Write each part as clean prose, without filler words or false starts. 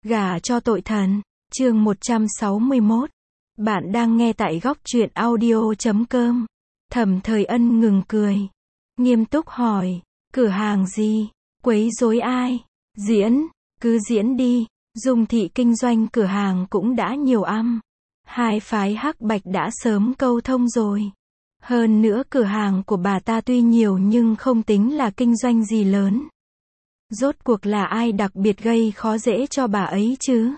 Gả cho tội thần. Chương 161. Bạn đang nghe tại góc truyện audio.com. Thẩm Thời Ân ngừng cười, nghiêm túc hỏi, cửa hàng gì? Quấy rối ai? Diễn, cứ diễn đi. Dung Thị kinh doanh cửa hàng cũng đã nhiều năm. Hai phái Hắc Bạch đã sớm câu thông rồi. Hơn nữa cửa hàng của bà ta tuy nhiều nhưng không tính là kinh doanh gì lớn. Rốt cuộc là ai đặc biệt gây khó dễ cho bà ấy chứ?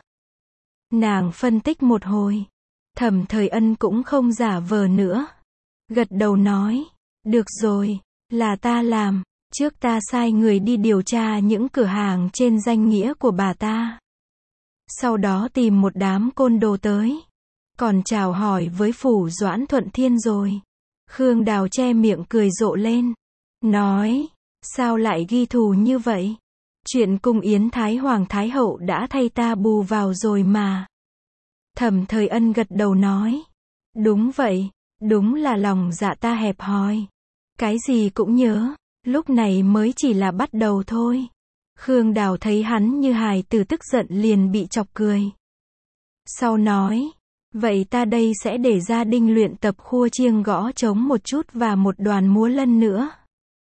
Nàng phân tích một hồi. Thẩm Thời Ân cũng không giả vờ nữa. Gật đầu nói, được rồi, là ta làm. Trước ta sai người đi điều tra những cửa hàng trên danh nghĩa của bà ta. Sau đó tìm một đám côn đồ tới. Còn chào hỏi với phủ Doãn Thuận Thiên rồi. Khương Đào che miệng cười rộ lên. Nói, sao lại ghi thù như vậy? Chuyện cung yến Thái Hoàng Thái Hậu đã thay ta bù vào rồi mà. Thẩm Thời Ân gật đầu nói. Đúng vậy, đúng là lòng dạ ta hẹp hòi. Cái gì cũng nhớ, lúc này mới chỉ là bắt đầu thôi. Khương Đào thấy hắn như hài tử tức giận liền bị chọc cười. Sau nói, vậy ta đây sẽ để gia đình luyện tập khua chiêng gõ trống một chút và một đoàn múa lân nữa.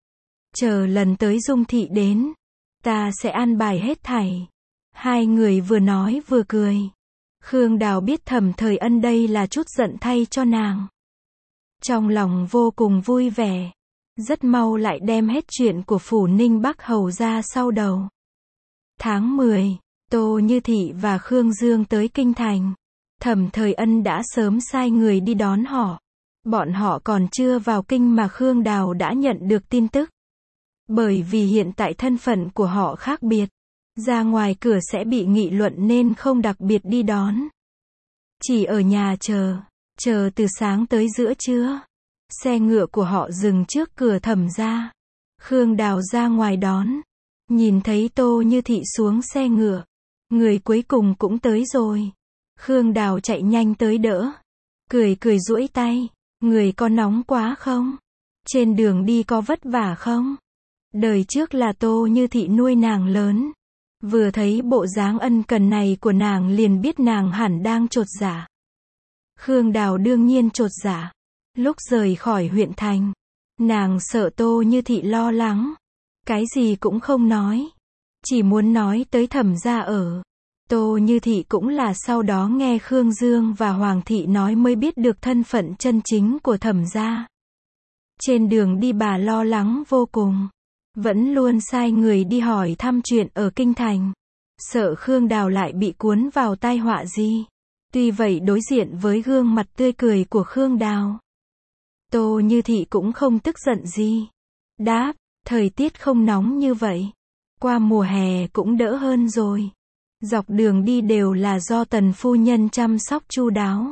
Chờ lần tới Dung Thị đến, ta sẽ an bài hết thảy. Hai người vừa nói vừa cười. Khương Đào biết Thẩm Thời Ân đây là chút giận thay cho nàng. Trong lòng vô cùng vui vẻ. Rất mau lại đem hết chuyện của phủ Ninh Bắc Hầu ra sau đầu. Tháng 10, Tô Như Thị và Khương Dương tới Kinh Thành. Thẩm Thời Ân đã sớm sai người đi đón họ. Bọn họ còn chưa vào kinh mà Khương Đào đã nhận được tin tức. Bởi vì hiện tại thân phận của họ khác biệt. Ra ngoài cửa sẽ bị nghị luận nên không đặc biệt đi đón. Chỉ ở nhà chờ từ sáng tới giữa trưa. Xe ngựa của họ dừng trước cửa Thẩm gia. Khương Đào ra ngoài đón. Nhìn thấy Tô Như Thị xuống xe ngựa. Người cuối cùng cũng tới rồi. Khương Đào chạy nhanh tới đỡ. Cười duỗi tay. Người có nóng quá không? Trên đường đi có vất vả không? Đời trước là Tô Như Thị nuôi nàng lớn. Vừa thấy bộ dáng ân cần này của nàng liền biết nàng hẳn đang chột dạ. Khương Đào đương nhiên chột dạ. Lúc rời khỏi huyện thành, nàng sợ Tô Như Thị lo lắng. Cái gì cũng không nói. Chỉ muốn nói tới Thẩm gia ở. Tô Như Thị cũng là sau đó nghe Khương Dương và Hoàng Thị nói mới biết được thân phận chân chính của Thẩm gia. Trên đường đi bà lo lắng vô cùng. Vẫn luôn sai người đi hỏi thăm chuyện ở Kinh Thành. Sợ Khương Đào lại bị cuốn vào tai họa gì. Tuy vậy đối diện với gương mặt tươi cười của Khương Đào, Tô Như Thị cũng không tức giận gì. Đáp, thời tiết không nóng như vậy. Qua mùa hè cũng đỡ hơn rồi. Dọc đường đi đều là do Tần phu nhân chăm sóc chu đáo.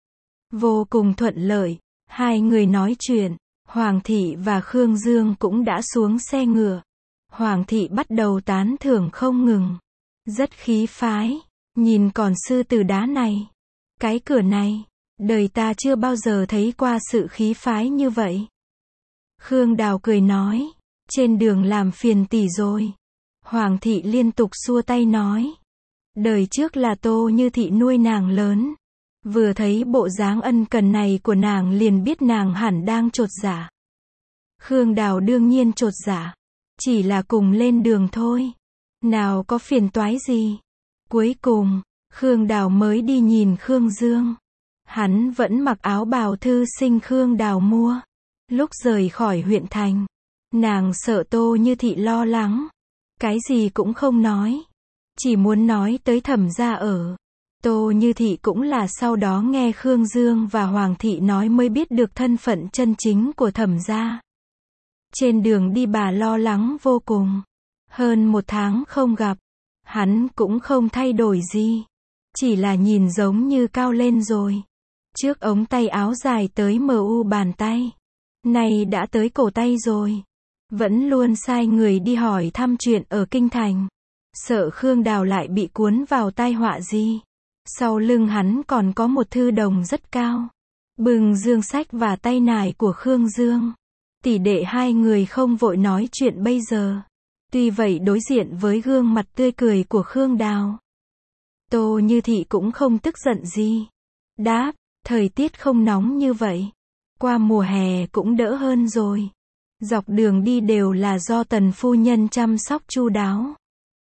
Vô cùng thuận lợi. Hai người nói chuyện. Hoàng Thị và Khương Dương cũng đã xuống xe ngựa. Hoàng Thị bắt đầu tán thưởng không ngừng. Rất khí phái. Nhìn còn sư tử đá này. Cái cửa này. Đời ta chưa bao giờ thấy qua sự khí phái như vậy. Khương Đào cười nói. Trên đường làm phiền tỷ rồi. Hoàng Thị liên tục xua tay nói. Đời trước là Tô Như Thị nuôi nàng lớn. Vừa thấy bộ dáng ân cần này của nàng liền biết nàng hẳn đang chột dạ. Khương Đào đương nhiên chột dạ. Chỉ là cùng lên đường thôi. Nào có phiền toái gì. Cuối cùng, Khương Đào mới đi nhìn Khương Dương. Hắn vẫn mặc áo bào thư sinh Khương Đào mua. Lúc rời khỏi huyện thành, nàng sợ Tô Như Thị lo lắng. Cái gì cũng không nói. Chỉ muốn nói tới Thẩm gia ở. Tô Như Thị cũng là sau đó nghe Khương Dương và Hoàng Thị nói mới biết được thân phận chân chính của Thẩm gia. Trên đường đi bà lo lắng vô cùng. Hơn 1 tháng không gặp. Hắn cũng không thay đổi gì. Chỉ là nhìn giống như cao lên rồi. Trước ống tay áo dài tới mu bàn tay. Nay đã tới cổ tay rồi. Vẫn luôn sai người đi hỏi thăm chuyện ở Kinh Thành. Sợ Khương Đào lại bị cuốn vào tai họa gì. Sau lưng hắn còn có một thư đồng rất cao. Bừng dương sách và tay nải của Khương Dương. Tỷ đệ hai người không vội nói chuyện bây giờ. Tuy vậy đối diện với gương mặt tươi cười của Khương Đào, Tô Như Thị cũng không tức giận gì. Đáp, thời tiết không nóng như vậy. Qua mùa hè cũng đỡ hơn rồi. Dọc đường đi đều là do Tần phu nhân chăm sóc chu đáo.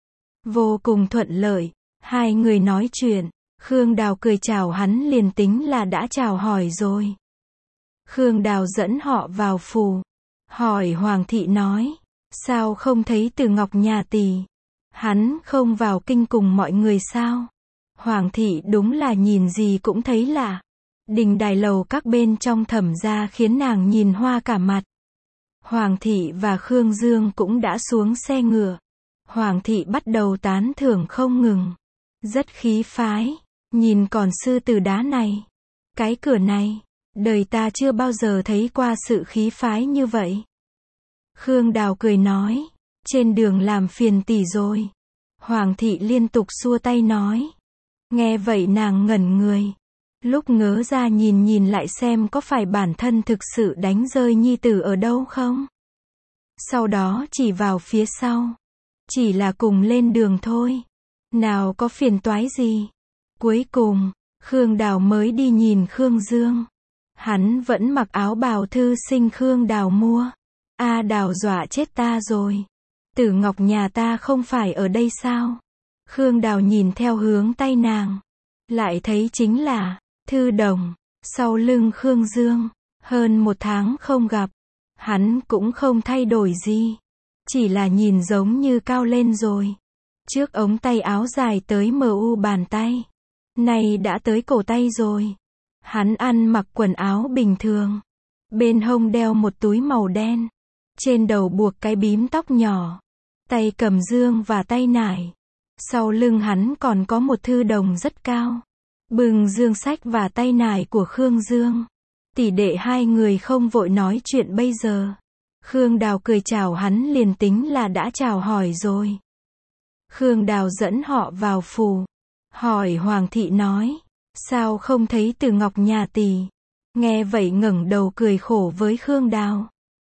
Vô cùng thuận lợi. Hai người nói chuyện. Khương Đào cười chào hắn liền tính là đã chào hỏi rồi. Khương Đào dẫn họ vào phủ. Hỏi Hoàng thị nói. Sao không thấy Từ Ngọc nhà tỷ? Hắn không vào kinh cùng mọi người sao? Hoàng thị đúng là nhìn gì cũng thấy lạ. Đình đài lầu các bên trong Thẩm gia khiến nàng nhìn hoa cả mặt. Hoàng thị và Khương Dương cũng đã xuống xe ngựa. Hoàng thị bắt đầu tán thưởng không ngừng. Rất khí phái. Nhìn còn sư tử đá này. Cái cửa này. Đời ta chưa bao giờ thấy qua sự khí phái như vậy. Khương Đào cười nói. Trên đường làm phiền tỷ rồi. Hoàng thị liên tục xua tay nói. Nghe vậy nàng ngẩn người. Lúc ngớ ra nhìn lại xem có phải bản thân thực sự đánh rơi nhi tử ở đâu không. Sau đó chỉ vào phía sau. Chỉ là cùng lên đường thôi. Nào có phiền toái gì. Cuối cùng, Khương Đào mới đi nhìn Khương Dương. Hắn vẫn mặc áo bào thư sinh Khương Đào mua. A Đào dọa chết ta rồi. Tử Ngọc nhà ta không phải ở đây sao? Khương Đào nhìn theo hướng tay nàng. Lại thấy chính là Thư Đồng. Sau lưng Khương Dương. Hơn 1 tháng không gặp. Hắn cũng không thay đổi gì. Chỉ là nhìn giống như cao lên rồi. Trước ống tay áo dài tới mu bàn tay. Nay đã tới cổ tay rồi. Hắn ăn mặc quần áo bình thường. Bên hông đeo một túi màu đen. Trên đầu buộc cái bím tóc nhỏ. Tay cầm dương và tay nải. Sau lưng hắn còn có một thư đồng rất cao. Bừng dương sách và tay nải của Khương Dương. Tỷ đệ hai người không vội nói chuyện bây giờ. Khương Đào cười chào hắn liền tính là đã chào hỏi rồi. Khương Đào dẫn họ vào phủ. Hỏi Hoàng thị nói. Sao không thấy Từ Ngọc nhà tỷ? Nghe vậy ngẩng đầu cười khổ với Khương Đào.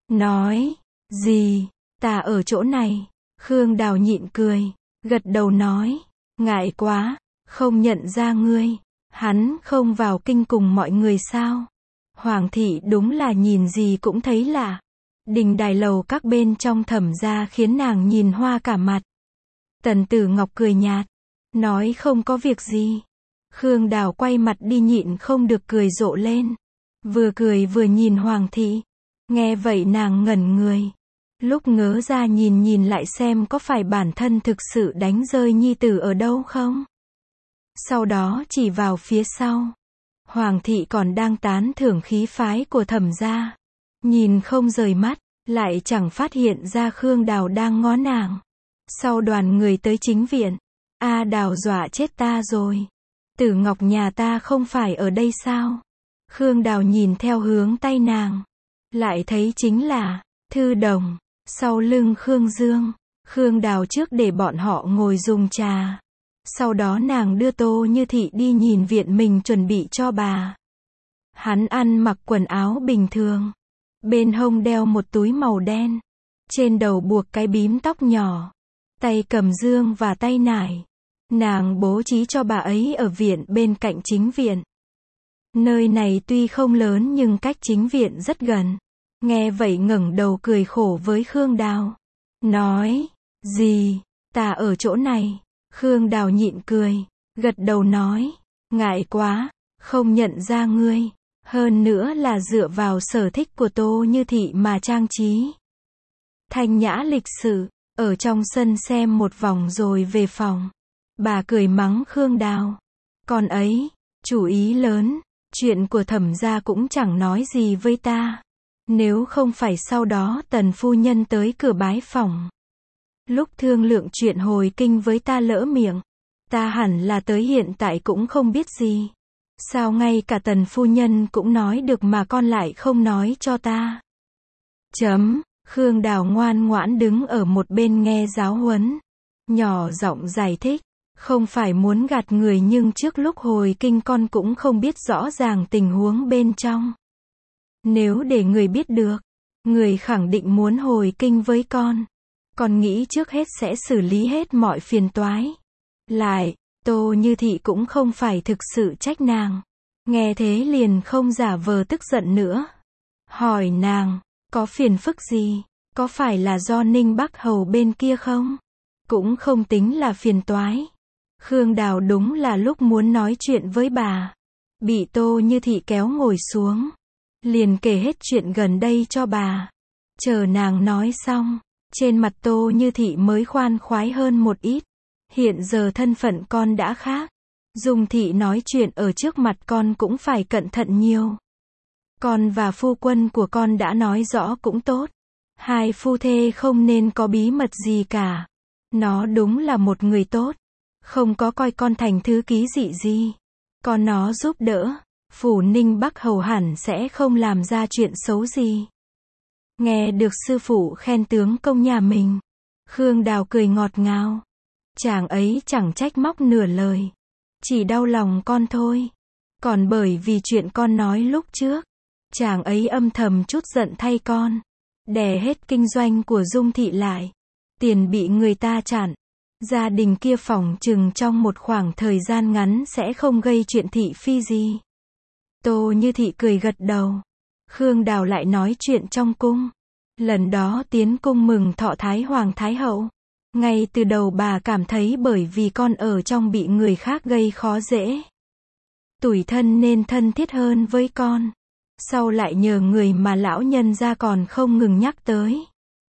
Nói. Gì? Ta ở chỗ này. Khương Đào nhịn cười. Gật đầu nói. Ngại quá. Không nhận ra ngươi. Hắn không vào kinh cùng mọi người sao? Hoàng thị đúng là nhìn gì cũng thấy lạ. Đình đài lầu các bên trong Thẩm gia khiến nàng nhìn hoa cả mặt. Tần Tử Ngọc cười nhạt. Nói không có việc gì. Khương Đào quay mặt đi nhịn không được cười rộ lên. Vừa cười vừa nhìn Hoàng thị. Nghe vậy nàng ngẩn người. Lúc ngớ ra nhìn lại xem có phải bản thân thực sự đánh rơi nhi tử ở đâu không. Sau đó chỉ vào phía sau. Hoàng thị còn đang tán thưởng khí phái của Thẩm gia. Nhìn không rời mắt, lại chẳng phát hiện ra Khương Đào đang ngó nàng. Sau đoàn người tới chính viện. A Đào dọa chết ta rồi. Tử Ngọc nhà ta không phải ở đây sao? Khương Đào nhìn theo hướng tay nàng. Lại thấy chính là Thư Đồng. Sau lưng Khương Dương. Khương Đào trước để bọn họ ngồi dùng trà. Sau đó nàng đưa Tô Như Thị đi nhìn viện mình chuẩn bị cho bà. Hắn ăn mặc quần áo bình thường. Bên hông đeo một túi màu đen. Trên đầu buộc cái bím tóc nhỏ. Tay cầm dương và tay nải. Nàng bố trí cho bà ấy ở viện bên cạnh chính viện. Nơi này tuy không lớn nhưng cách chính viện rất gần. Nghe vậy ngẩng đầu cười khổ với Khương Đào. Nói. Gì? Ta ở chỗ này. Khương Đào nhịn cười. Gật đầu nói. Ngại quá. Không nhận ra ngươi. Hơn nữa là dựa vào sở thích của Tô Như Thị mà trang trí. Thanh nhã lịch sự. Ở trong sân xem một vòng rồi về phòng. Bà cười mắng Khương Đào. Con ấy. Chủ ý lớn. Chuyện của Thẩm gia cũng chẳng nói gì với ta. Nếu không phải sau đó Tần phu nhân tới cửa bái phỏng. Lúc thương lượng chuyện hồi kinh với ta lỡ miệng. Ta hẳn là tới hiện tại cũng không biết gì. Sao ngay cả Tần phu nhân cũng nói được mà con lại không nói cho ta. Khương Đào ngoan ngoãn đứng ở một bên nghe giáo huấn. Nhỏ giọng giải thích. Không phải muốn gạt người nhưng trước lúc hồi kinh con cũng không biết rõ ràng tình huống bên trong. Nếu để người biết được, người khẳng định muốn hồi kinh với con. Con nghĩ trước hết sẽ xử lý hết mọi phiền toái. Lại, Tô Như Thị cũng không phải thực sự trách nàng. Nghe thế liền không giả vờ tức giận nữa. Hỏi nàng, có phiền phức gì? Có phải là do Ninh Bắc Hầu bên kia không? Cũng không tính là phiền toái. Khương Đào đúng là lúc muốn nói chuyện với bà. Bị Tô Như Thị kéo ngồi xuống. Liền kể hết chuyện gần đây cho bà. Chờ nàng nói xong, trên mặt Tô Như Thị mới khoan khoái hơn một ít. Hiện giờ thân phận con đã khác. Dung Thị nói chuyện ở trước mặt con cũng phải cẩn thận nhiều. Con và phu quân của con đã nói rõ cũng tốt. Hai phu thê không nên có bí mật gì cả. Nó đúng là một người tốt. Không có coi con thành thứ ký dị gì. Con nó giúp đỡ. Phủ Ninh Bắc Hầu hẳn sẽ không làm ra chuyện xấu gì. Nghe được sư phụ khen tướng công nhà mình. Khương Đào cười ngọt ngào. Chàng ấy chẳng trách móc nửa lời. Chỉ đau lòng con thôi. Còn bởi vì chuyện con nói lúc trước. Chàng ấy âm thầm chút giận thay con. Đè hết kinh doanh của Dung Thị lại. Tiền bị người ta chặn. Gia đình kia phỏng chừng trong một khoảng thời gian ngắn sẽ không gây chuyện thị phi gì. Tô Như Thị cười gật đầu. Khương Đào lại nói chuyện trong cung. Lần đó tiến cung mừng thọ Thái Hoàng Thái Hậu. Ngay từ đầu bà cảm thấy bởi vì con ở trong bị người khác gây khó dễ. Tủi thân nên thân thiết hơn với con. Sau lại nhờ người mà lão nhân gia còn không ngừng nhắc tới.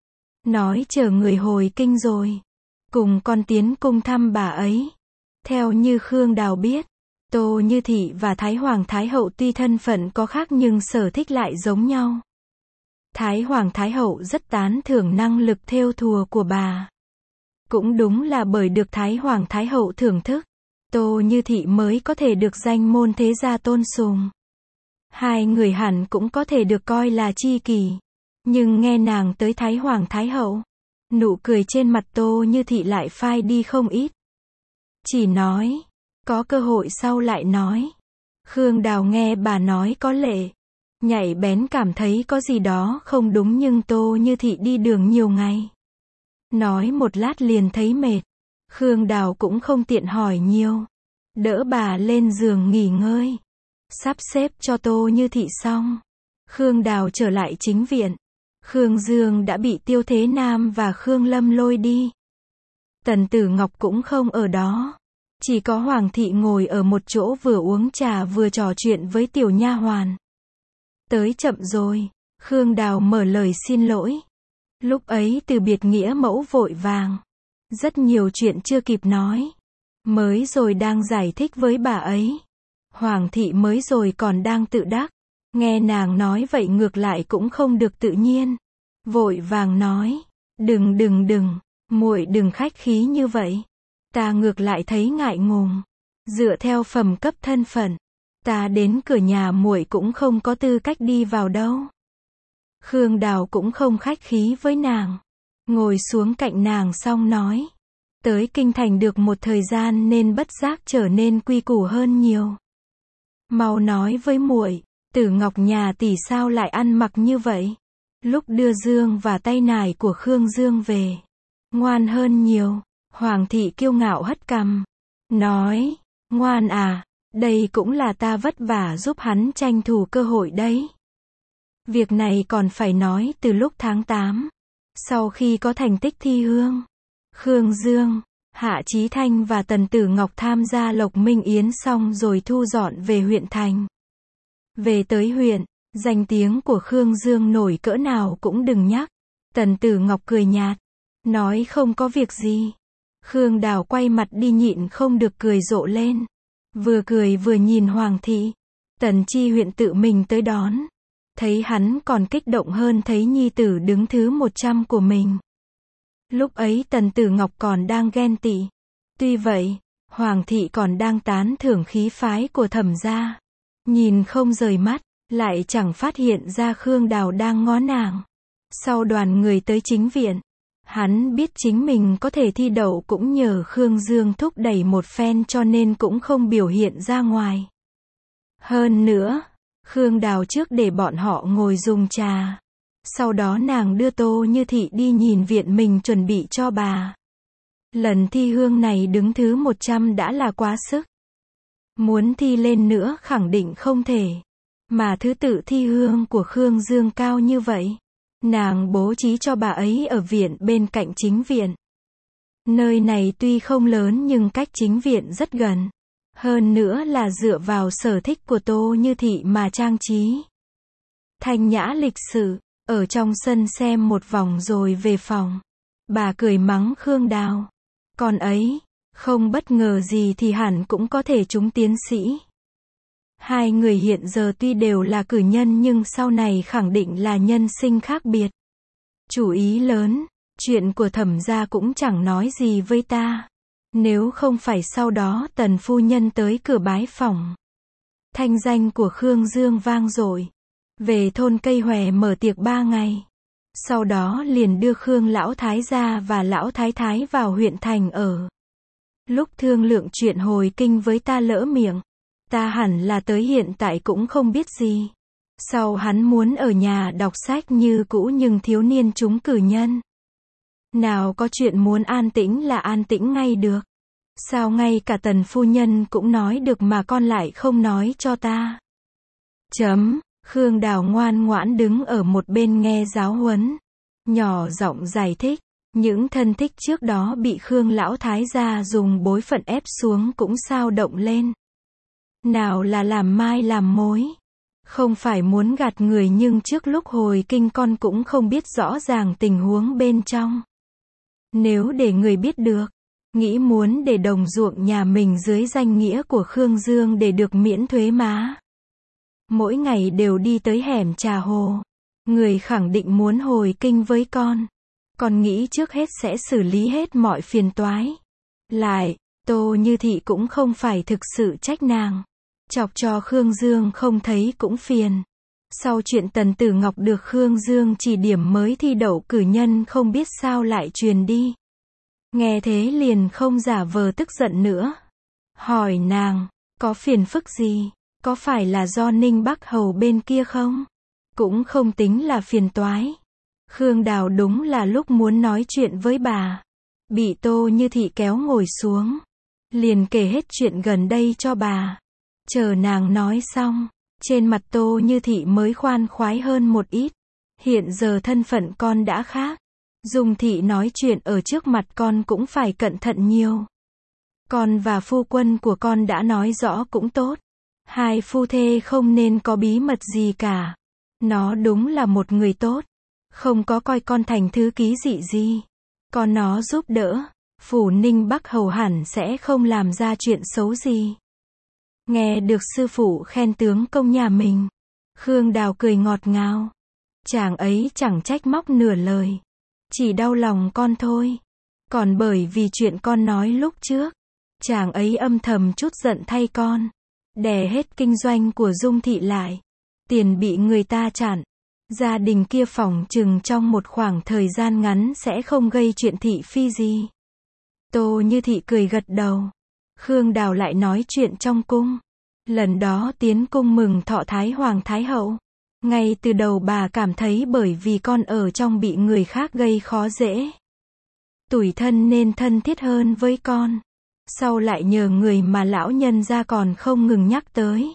Nói chờ người hồi kinh rồi. Cùng con tiến cung thăm bà ấy. Theo như Khương Đào biết. Tô Như Thị và Thái Hoàng Thái Hậu tuy thân phận có khác nhưng sở thích lại giống nhau. Thái Hoàng Thái Hậu rất tán thưởng năng lực thêu thùa của bà. Cũng đúng là bởi được Thái Hoàng Thái Hậu thưởng thức. Tô Như Thị mới có thể được danh môn thế gia tôn sùng. Hai người hẳn cũng có thể được coi là tri kỷ. Nhưng nghe nàng tới Thái Hoàng Thái Hậu. Nụ cười trên mặt Tô Như Thị lại phai đi không ít. Chỉ nói. Có cơ hội sau lại nói. Khương Đào nghe bà nói có lệ. Nhạy bén cảm thấy có gì đó không đúng nhưng Tô Như Thị đi đường nhiều ngày. Nói một lát liền thấy mệt. Khương Đào cũng không tiện hỏi nhiều. Đỡ bà lên giường nghỉ ngơi. Sắp xếp cho Tô Như Thị xong. Khương Đào trở lại chính viện. Khương Dương đã bị Tiêu Thế Nam và Khương Lâm lôi đi. Tần Tử Ngọc cũng không ở đó. Chỉ có Hoàng thị ngồi ở một chỗ vừa uống trà vừa trò chuyện với tiểu nha hoàn. Tới chậm rồi. Khương Đào mở lời xin lỗi. Lúc ấy từ biệt nghĩa mẫu vội vàng. Rất nhiều chuyện chưa kịp nói. Mới rồi đang giải thích với bà ấy. Hoàng thị mới rồi còn đang tự đắc. Nghe nàng nói vậy ngược lại cũng không được tự nhiên. Vội vàng nói. Đừng, muội đừng khách khí như vậy. Ta ngược lại thấy ngại ngùng. Dựa theo phẩm cấp thân phận. Ta đến cửa nhà muội cũng không có tư cách đi vào đâu. Khương Đào cũng không khách khí với nàng. Ngồi xuống cạnh nàng xong nói. Tới kinh thành được một thời gian nên bất giác trở nên quy củ hơn nhiều. Mau nói với muội, Tử Ngọc nhà tỷ sao lại ăn mặc như vậy? Lúc đưa Dương và tay nải của Khương Dương về. Ngoan hơn nhiều. Hoàng thị kiêu ngạo hất cằm. Nói, ngoan à, đây cũng là ta vất vả giúp hắn tranh thủ cơ hội đấy. Việc này còn phải nói từ lúc tháng 8. Sau khi có thành tích thi hương. Khương Dương, Hạ Chí Thanh và Tần Tử Ngọc tham gia Lộc Minh Yến xong rồi thu dọn về huyện thành. Về tới huyện, danh tiếng của Khương Dương nổi cỡ nào cũng đừng nhắc. Tần Tử Ngọc cười nhạt. Nói không có việc gì. Khương Đào quay mặt đi nhịn không được cười rộ lên. Vừa cười vừa nhìn Hoàng thị. Tần Chi huyện tự mình tới đón. Thấy hắn còn kích động hơn thấy nhi tử đứng thứ 100 của mình. Lúc ấy Tần Tử Ngọc còn đang ghen tị. Tuy vậy, Hoàng thị còn đang tán thưởng khí phái của Thẩm gia. Nhìn không rời mắt, lại chẳng phát hiện ra Khương Đào đang ngó nàng. Sau đoàn người tới chính viện, hắn biết chính mình có thể thi đậu cũng nhờ Khương Dương thúc đẩy một phen cho nên cũng không biểu hiện ra ngoài. Hơn nữa, Khương Đào trước để bọn họ ngồi dùng trà. Sau đó nàng đưa Tô Như Thị đi nhìn viện mình chuẩn bị cho bà. Lần thi hương này đứng thứ 100 đã là quá sức. Muốn thi lên nữa khẳng định không thể. Mà thứ tự thi hương của Khương Dương cao như vậy. Nàng bố trí cho bà ấy ở viện bên cạnh chính viện. Nơi này tuy không lớn nhưng cách chính viện rất gần. Hơn nữa là dựa vào sở thích của Tô Như Thị mà trang trí. Thanh nhã lịch sự, ở trong sân xem một vòng rồi về phòng. Bà cười mắng Khương Đào. Con ấy, không bất ngờ gì thì hẳn cũng có thể trúng tiến sĩ. Hai người hiện giờ tuy đều là cử nhân nhưng sau này khẳng định là nhân sinh khác biệt. Chủ ý lớn, chuyện của Thẩm gia cũng chẳng nói gì với ta. Nếu không phải sau đó Tần phu nhân tới cửa bái phỏng. Thanh danh của Khương Dương vang dội. Về thôn Cây Hòe mở tiệc 3 ngày. Sau đó liền đưa Khương lão thái gia và lão thái thái vào huyện thành ở. Lúc thương lượng chuyện hồi kinh với ta lỡ miệng. Ta hẳn là tới hiện tại cũng không biết gì. Sau hắn muốn ở nhà đọc sách như cũ nhưng thiếu niên chúng cử nhân. Nào có chuyện muốn an tĩnh là an tĩnh ngay được. Sao ngay cả Tần phu nhân cũng nói được mà con lại không nói cho ta. Khương Đào ngoan ngoãn đứng ở một bên nghe giáo huấn. Nhỏ giọng giải thích. Những thân thích trước đó bị Khương lão thái gia dùng bối phận ép xuống cũng sao động lên. Nào là làm mai làm mối. Không phải muốn gạt người nhưng trước lúc hồi kinh con cũng không biết rõ ràng tình huống bên trong. Nếu để người biết được, nghĩ muốn để đồng ruộng nhà mình dưới danh nghĩa của Khương Dương để được miễn thuế má. Mỗi ngày đều đi tới hẻm Trà Hồ. Người khẳng định muốn hồi kinh với con. Con nghĩ trước hết sẽ xử lý hết mọi phiền toái. Lại, Tô Như Thị cũng không phải thực sự trách nàng. Chọc cho Khương Dương không thấy cũng phiền. Sau chuyện Tần Tử Ngọc được Khương Dương chỉ điểm mới thi đậu cử nhân không biết sao lại truyền đi. Nghe thế liền không giả vờ tức giận nữa. Hỏi nàng, có phiền phức gì? Có phải là do Ninh Bắc Hầu bên kia không? Cũng không tính là phiền toái. Khương Đào đúng là lúc muốn nói chuyện với bà. Bị Tô Như Thị kéo ngồi xuống. Liền kể hết chuyện gần đây cho bà. Chờ nàng nói xong, trên mặt Tô Như Thị mới khoan khoái hơn một ít. Hiện giờ thân phận con đã khác. Dung Thị nói chuyện ở trước mặt con cũng phải cẩn thận nhiều. Con và phu quân của con đã nói rõ cũng tốt. Hai phu thê không nên có bí mật gì cả. Nó đúng là một người tốt. Không có coi con thành thứ ký dị gì. Con nó giúp đỡ. Phủ Ninh Bắc Hầu hẳn sẽ không làm ra chuyện xấu gì. Nghe được sư phụ khen tướng công nhà mình. Khương Đào cười ngọt ngào. Chàng ấy chẳng trách móc nửa lời. Chỉ đau lòng con thôi. Còn bởi vì chuyện con nói lúc trước. Chàng ấy âm thầm chút giận thay con. Đè hết kinh doanh của Dung Thị lại. Tiền bị người ta chặn. Gia đình kia phỏng chừng trong một khoảng thời gian ngắn sẽ không gây chuyện thị phi gì. Tô Như Thị cười gật đầu. Khương Đào lại nói chuyện trong cung. Lần đó tiến cung mừng thọ Thái Hoàng Thái Hậu. Ngay từ đầu bà cảm thấy bởi vì con ở trong bị người khác gây khó dễ. Tủi thân nên thân thiết hơn với con. Sau lại nhờ người mà lão nhân gia còn không ngừng nhắc tới.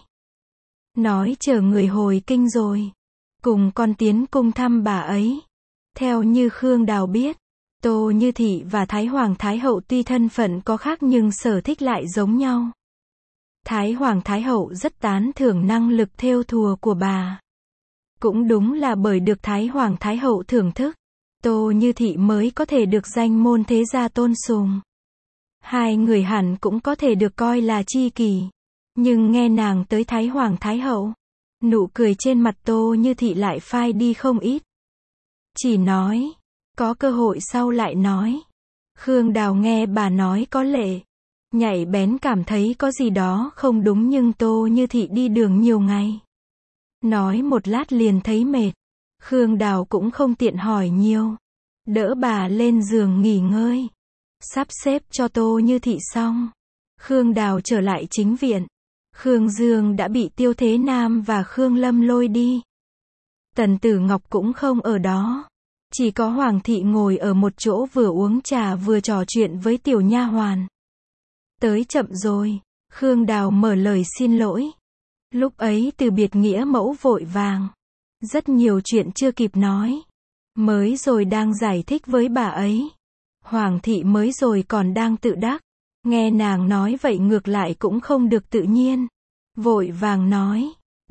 Nói chờ người hồi kinh rồi. Cùng con tiến cung thăm bà ấy. Theo như Khương Đào biết. Tô Như Thị và Thái Hoàng Thái Hậu tuy thân phận có khác nhưng sở thích lại giống nhau. Thái Hoàng Thái Hậu rất tán thưởng năng lực thêu thùa của bà. Cũng đúng là bởi được Thái Hoàng Thái Hậu thưởng thức, Tô Như Thị mới có thể được danh môn thế gia tôn sùng. Hai người hẳn cũng có thể được coi là tri kỷ. Nhưng nghe nàng tới Thái Hoàng Thái Hậu, nụ cười trên mặt Tô Như Thị lại phai đi không ít. Chỉ nói, có cơ hội sau lại nói. Khương Đào nghe bà nói có lệ. Nhạy bén cảm thấy có gì đó không đúng nhưng Tô Như Thị đi đường nhiều ngày. Nói một lát liền thấy mệt. Khương Đào cũng không tiện hỏi nhiều. Đỡ bà lên giường nghỉ ngơi. Sắp xếp cho Tô Như Thị xong. Khương Đào trở lại chính viện. Khương Dương đã bị Tiêu Thế Nam và Khương Lâm lôi đi. Tần Tử Ngọc cũng không ở đó. Chỉ có Hoàng thị ngồi ở một chỗ vừa uống trà vừa trò chuyện với tiểu nha hoàn. Tới chậm rồi, Khương Đào mở lời xin lỗi. Lúc ấy từ biệt nghĩa mẫu vội vàng. Rất nhiều chuyện chưa kịp nói. Mới rồi đang giải thích với bà ấy. Hoàng thị mới rồi còn đang tự đắc. Nghe nàng nói vậy ngược lại cũng không được tự nhiên. Vội vàng nói.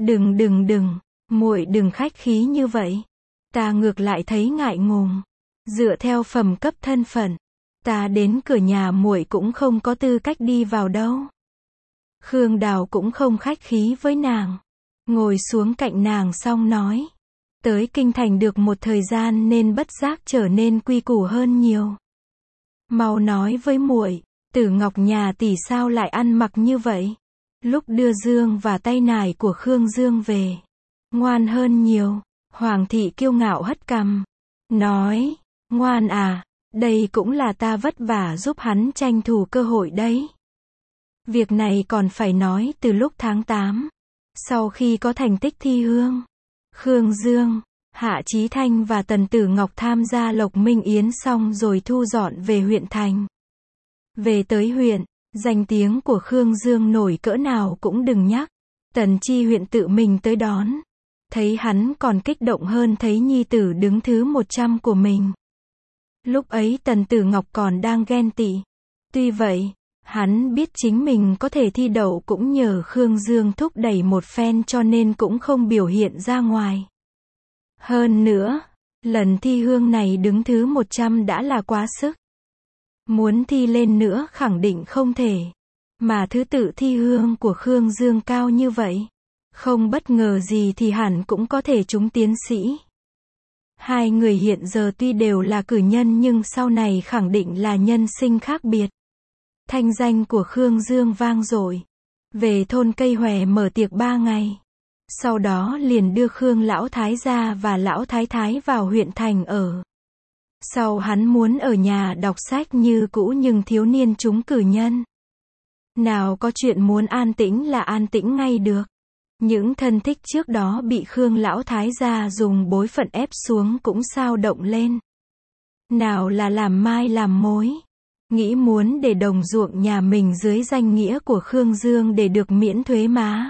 Đừng, muội đừng khách khí như vậy. Ta ngược lại thấy ngại ngùng. Dựa theo phẩm cấp thân phận, ta đến cửa nhà muội cũng không có tư cách đi vào đâu. Khương Đào cũng không khách khí với nàng. Ngồi xuống cạnh nàng xong nói. Tới kinh thành được một thời gian nên bất giác trở nên quy củ hơn nhiều. Mau nói với muội, Tử Ngọc nhà tỷ sao lại ăn mặc như vậy? Lúc đưa dương và tay nải của Khương Dương về, ngoan hơn nhiều. Hoàng thị kiêu ngạo hất cằm, nói, ngoan à, đây cũng là ta vất vả giúp hắn tranh thủ cơ hội đấy. Việc này còn phải nói từ lúc tháng 8, sau khi có thành tích thi hương. Khương Dương, Hạ Chí Thanh và Tần Tử Ngọc tham gia Lộc Minh Yến xong rồi thu dọn về huyện thành. Về tới huyện, danh tiếng của Khương Dương nổi cỡ nào cũng đừng nhắc. Tần Chi huyện tự mình tới đón. Thấy hắn còn kích động hơn thấy nhi tử đứng thứ 100 của mình. Lúc ấy Tần Tử Ngọc còn đang ghen tị. Tuy vậy, hắn biết chính mình có thể thi đậu cũng nhờ Khương Dương thúc đẩy một phen cho nên cũng không biểu hiện ra ngoài. Hơn nữa, lần thi hương này đứng thứ 100 đã là quá sức. Muốn thi lên nữa khẳng định không thể. Mà thứ tự thi hương của Khương Dương cao như vậy. Không bất ngờ gì thì hẳn cũng có thể trúng tiến sĩ. Hai người hiện giờ tuy đều là cử nhân nhưng sau này khẳng định là nhân sinh khác biệt. Thanh danh của Khương Dương vang dội. Về thôn Cây Hòe mở tiệc 3 ngày. Sau đó liền đưa Khương Lão Thái gia và Lão Thái Thái vào huyện thành ở. Sau hắn muốn ở nhà đọc sách như cũ nhưng thiếu niên chúng cử nhân. Nào có chuyện muốn an tĩnh là an tĩnh ngay được. Những thân thích trước đó bị Khương Lão Thái gia dùng bối phận ép xuống cũng sao động lên. Nào là làm mai làm mối. Nghĩ muốn để đồng ruộng nhà mình dưới danh nghĩa của Khương Dương để được miễn thuế má.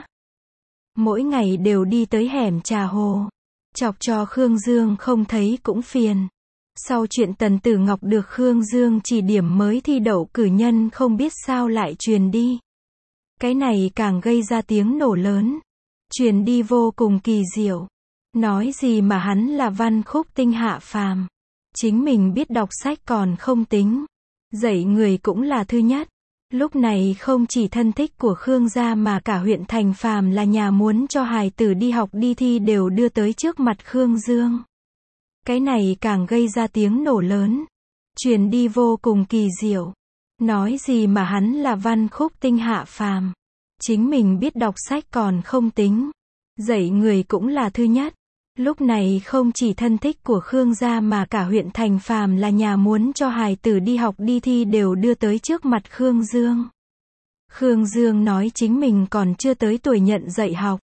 Mỗi ngày đều đi tới hẻm trà hồ. Chọc cho Khương Dương không thấy cũng phiền. Sau chuyện Tần Tử Ngọc được Khương Dương chỉ điểm mới thi đậu cử nhân không biết sao lại truyền đi. Cái này càng gây ra tiếng nổ lớn. Truyền đi vô cùng kỳ diệu. Nói gì mà hắn là văn khúc tinh hạ phàm. Chính mình biết đọc sách còn không tính. Dạy người cũng là thứ nhất. Lúc này không chỉ thân thích của Khương gia mà cả huyện thành phàm là nhà muốn cho hài tử đi học đi thi đều đưa tới trước mặt Khương Dương. Cái này càng gây ra tiếng nổ lớn. Truyền đi vô cùng kỳ diệu. Nói gì mà hắn là văn khúc tinh hạ phàm. Chính mình biết đọc sách còn không tính. Dạy người cũng là thứ nhất. Lúc này không chỉ thân thích của Khương gia mà cả huyện thành phàm là nhà muốn cho hài tử đi học đi thi đều đưa tới trước mặt Khương Dương. Khương Dương nói chính mình còn chưa tới tuổi nhận dạy học.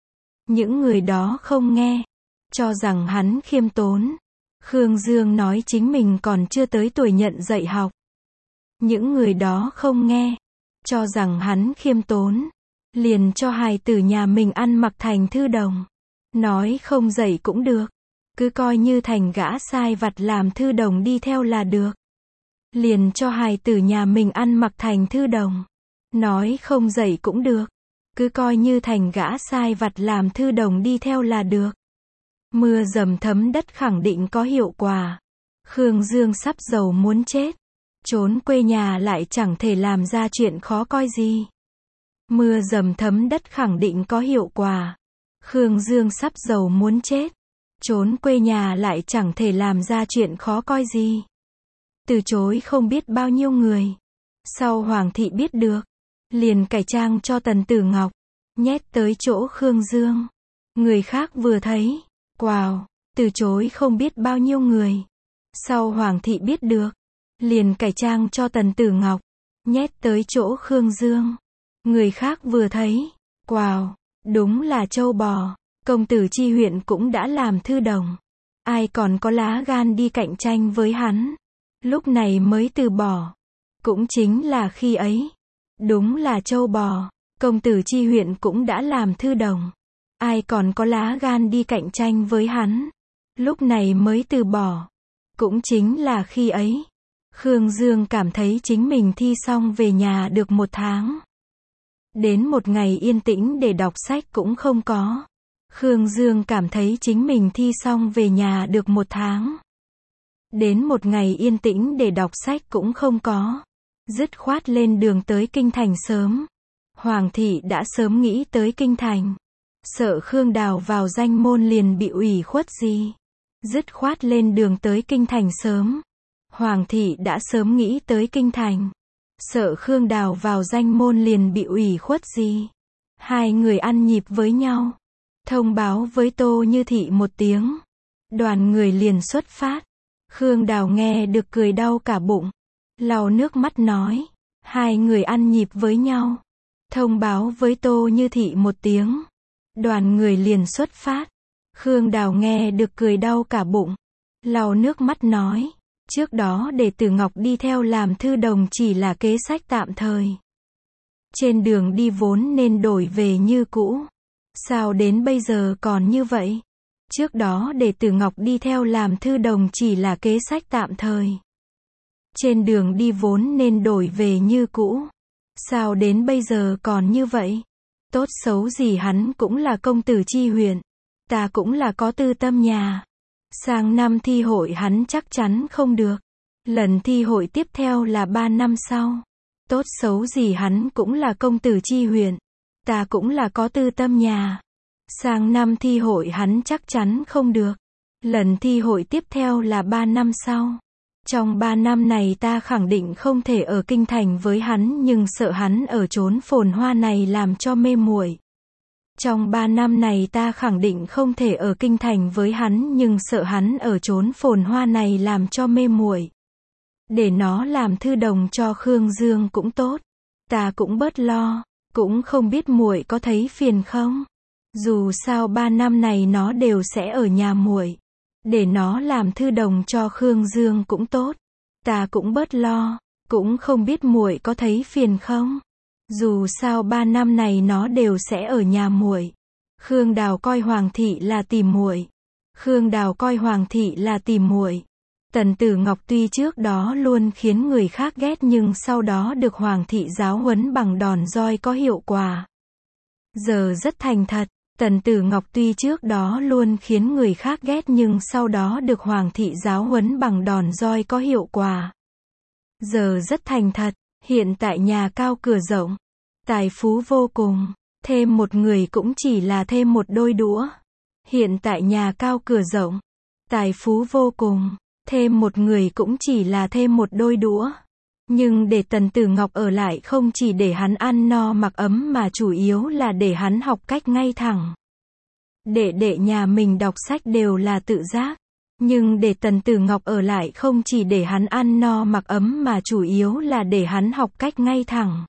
Những người đó không nghe. Cho rằng hắn khiêm tốn. Khương Dương nói chính mình còn chưa tới tuổi nhận dạy học. Những người đó không nghe. Cho rằng hắn khiêm tốn. Liền cho hài tử nhà mình ăn mặc thành thư đồng. Nói không dạy cũng được. Cứ coi như thành gã sai vặt làm thư đồng đi theo là được. Liền cho hài tử nhà mình ăn mặc thành thư đồng. Nói không dạy cũng được. Cứ coi như thành gã sai vặt làm thư đồng đi theo là được. Mưa dầm thấm đất khẳng định có hiệu quả. Khương Dương sắp giàu muốn chết. Trốn quê nhà lại chẳng thể làm ra chuyện khó coi gì. Mưa dầm thấm đất khẳng định có hiệu quả. Khương Dương sắp giàu muốn chết. Trốn quê nhà lại chẳng thể làm ra chuyện khó coi gì. Từ chối không biết bao nhiêu người. Sau Hoàng thị biết được. Liền cải trang cho Tần Tử Ngọc. Nhét tới chỗ Khương Dương. Người khác vừa thấy. Wow, từ chối không biết bao nhiêu người. Sau Hoàng thị biết được. Liền cải trang cho Tần Tử Ngọc. Nhét tới chỗ Khương Dương. Người khác vừa thấy. Wow, đúng là trâu bò. Công tử Chi huyện cũng đã làm thư đồng. Ai còn có lá gan đi cạnh tranh với hắn. Lúc này mới từ bỏ. Cũng chính là khi ấy. Đúng là trâu bò. Công tử Chi huyện cũng đã làm thư đồng. Ai còn có lá gan đi cạnh tranh với hắn. Lúc này mới từ bỏ. Cũng chính là khi ấy. Khương Dương cảm thấy chính mình thi xong về nhà được 1 tháng. Đến một ngày yên tĩnh để đọc sách cũng không có. Khương Dương cảm thấy chính mình thi xong về nhà được 1 tháng. Đến một ngày yên tĩnh để đọc sách cũng không có. Dứt khoát lên đường tới kinh thành sớm. Hoàng thị đã sớm nghĩ tới kinh thành. Sợ Khương Đào vào danh môn liền bị ủy khuất gì. Dứt khoát lên đường tới kinh thành sớm. Hoàng thị đã sớm nghĩ tới kinh thành. Sợ Khương Đào vào danh môn liền bị ủy khuất gì. Hai người ăn nhịp với nhau. Thông báo với Tô Như Thị một tiếng. Đoàn người liền xuất phát. Khương Đào nghe được cười đau cả bụng. Lau nước mắt nói. Hai người ăn nhịp với nhau. Thông báo với Tô Như Thị một tiếng. Đoàn người liền xuất phát. Khương Đào nghe được cười đau cả bụng. Lau nước mắt nói. Trước đó để Tử Ngọc đi theo làm thư đồng chỉ là kế sách tạm thời. Trên đường đi vốn nên đổi về như cũ. Sao đến bây giờ còn như vậy? Trước đó để Tử Ngọc đi theo làm thư đồng chỉ là kế sách tạm thời. Trên đường đi vốn nên đổi về như cũ. Sao đến bây giờ còn như vậy? Tốt xấu gì hắn cũng là công tử Chi huyện. Ta cũng là có tư tâm nhà. Sang năm thi hội hắn chắc chắn không được. Lần thi hội tiếp theo là 3 năm sau. Tốt xấu gì hắn cũng là công tử Chi huyện. Ta cũng là có tư tâm nhà. Sang năm thi hội hắn chắc chắn không được. Lần thi hội tiếp theo là 3 năm sau. Trong 3 năm này ta khẳng định không thể ở kinh thành với hắn, nhưng sợ hắn ở chốn phồn hoa này làm cho mê muội. Trong 3 năm này ta khẳng định không thể ở kinh thành với hắn, nhưng sợ hắn ở chốn phồn hoa này làm cho mê muội. Để nó làm thư đồng cho Khương Dương cũng tốt. Ta cũng bớt lo. Cũng không biết muội có thấy phiền không? Dù sao 3 năm này nó đều sẽ ở nhà muội. Để nó làm thư đồng cho Khương Dương cũng tốt. Ta cũng bớt lo. Cũng không biết muội có thấy phiền không? Dù sao 3 năm này nó đều sẽ ở nhà muội. Khương Đào coi Hoàng thị là tìm muội. Khương Đào coi Hoàng thị là tìm muội. Tần Tử Ngọc tuy trước đó luôn khiến người khác ghét, nhưng sau đó được Hoàng thị giáo huấn bằng đòn roi có hiệu quả. Giờ rất thành thật. Tần Tử Ngọc tuy trước đó luôn khiến người khác ghét, nhưng sau đó được Hoàng thị giáo huấn bằng đòn roi có hiệu quả. Giờ rất thành thật. Hiện tại nhà cao cửa rộng. Tài phú vô cùng. Thêm một người cũng chỉ là thêm một đôi đũa. Hiện tại nhà cao cửa rộng. Tài phú vô cùng. Thêm một người cũng chỉ là thêm một đôi đũa. Nhưng để Tần Tử Ngọc ở lại không chỉ để hắn ăn no mặc ấm, mà chủ yếu là để hắn học cách ngay thẳng. Để nhà mình đọc sách đều là tự giác. Nhưng để Tần Tử Ngọc ở lại không chỉ để hắn ăn no mặc ấm, mà chủ yếu là để hắn học cách ngay thẳng.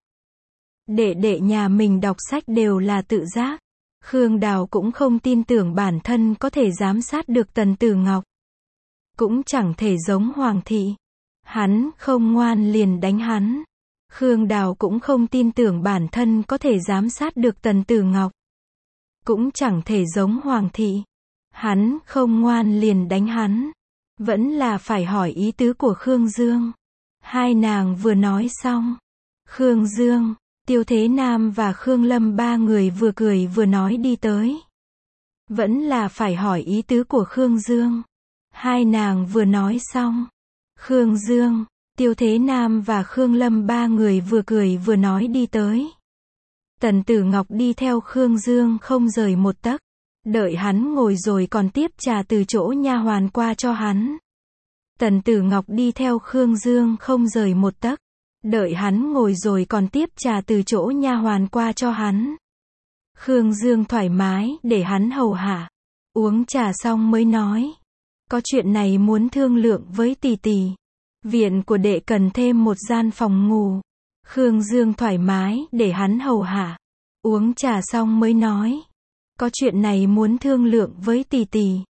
Để nhà mình đọc sách đều là tự giác. Khương Đào cũng không tin tưởng bản thân có thể giám sát được Tần Tử Ngọc. Cũng chẳng thể giống Hoàng thị. Hắn không ngoan liền đánh hắn. Khương Đào cũng không tin tưởng bản thân có thể giám sát được Tần Tử Ngọc. Cũng chẳng thể giống Hoàng thị. Hắn không ngoan liền đánh hắn. Vẫn là phải hỏi ý tứ của Khương Dương. Hai nàng vừa nói xong. Khương Dương, Tiêu Thế Nam và Khương Lâm ba người vừa cười vừa nói đi tới. Vẫn là phải hỏi ý tứ của Khương Dương. Hai nàng vừa nói xong. Khương Dương, Tiêu Thế Nam và Khương Lâm ba người vừa cười vừa nói đi tới. Tần Tử Ngọc đi theo Khương Dương không rời một tấc. Đợi hắn ngồi rồi còn tiếp trà từ chỗ nha hoàn qua cho hắn. Tần Tử Ngọc đi theo Khương Dương không rời một tấc. Đợi hắn ngồi rồi còn tiếp trà từ chỗ nha hoàn qua cho hắn. Khương Dương thoải mái để hắn hầu hạ. Uống trà xong mới nói. Có chuyện này muốn thương lượng với tỷ tỷ. Viện của đệ cần thêm một gian phòng ngủ. Khương Dương thoải mái để hắn hầu hạ. Uống trà xong mới nói. Có chuyện này muốn thương lượng với tỷ tỷ.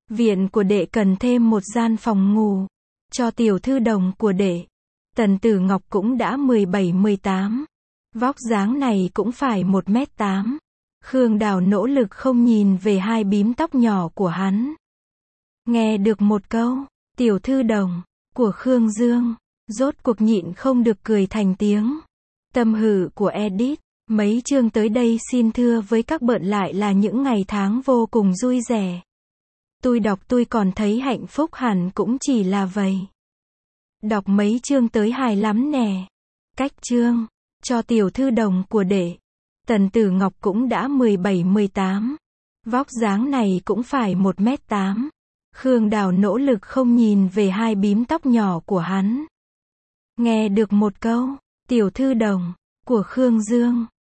Viện của đệ cần thêm một gian phòng ngủ. Cho tiểu thư đồng của đệ. Tần Tử Ngọc cũng đã 17-18. Vóc dáng này cũng phải 1m8. Khương Đào nỗ lực không nhìn về hai bím tóc nhỏ của hắn. Nghe được một câu, tiểu thư đồng, của Khương Dương, rốt cuộc nhịn không được cười thành tiếng. Tâm hử của Edit, mấy chương tới đây xin thưa với các bạn lại là những ngày tháng vô cùng vui vẻ. Tôi đọc tôi còn thấy hạnh phúc hẳn cũng chỉ là vậy. Đọc mấy chương tới hài lắm nè. Cách chương, cho tiểu thư đồng của đệ. Tần Tử Ngọc cũng đã 17-18. Vóc dáng này cũng phải 1m8. Khương Đào nỗ lực không nhìn về hai bím tóc nhỏ của hắn. Nghe được một câu, tiểu thư đồng, của Khương Dương,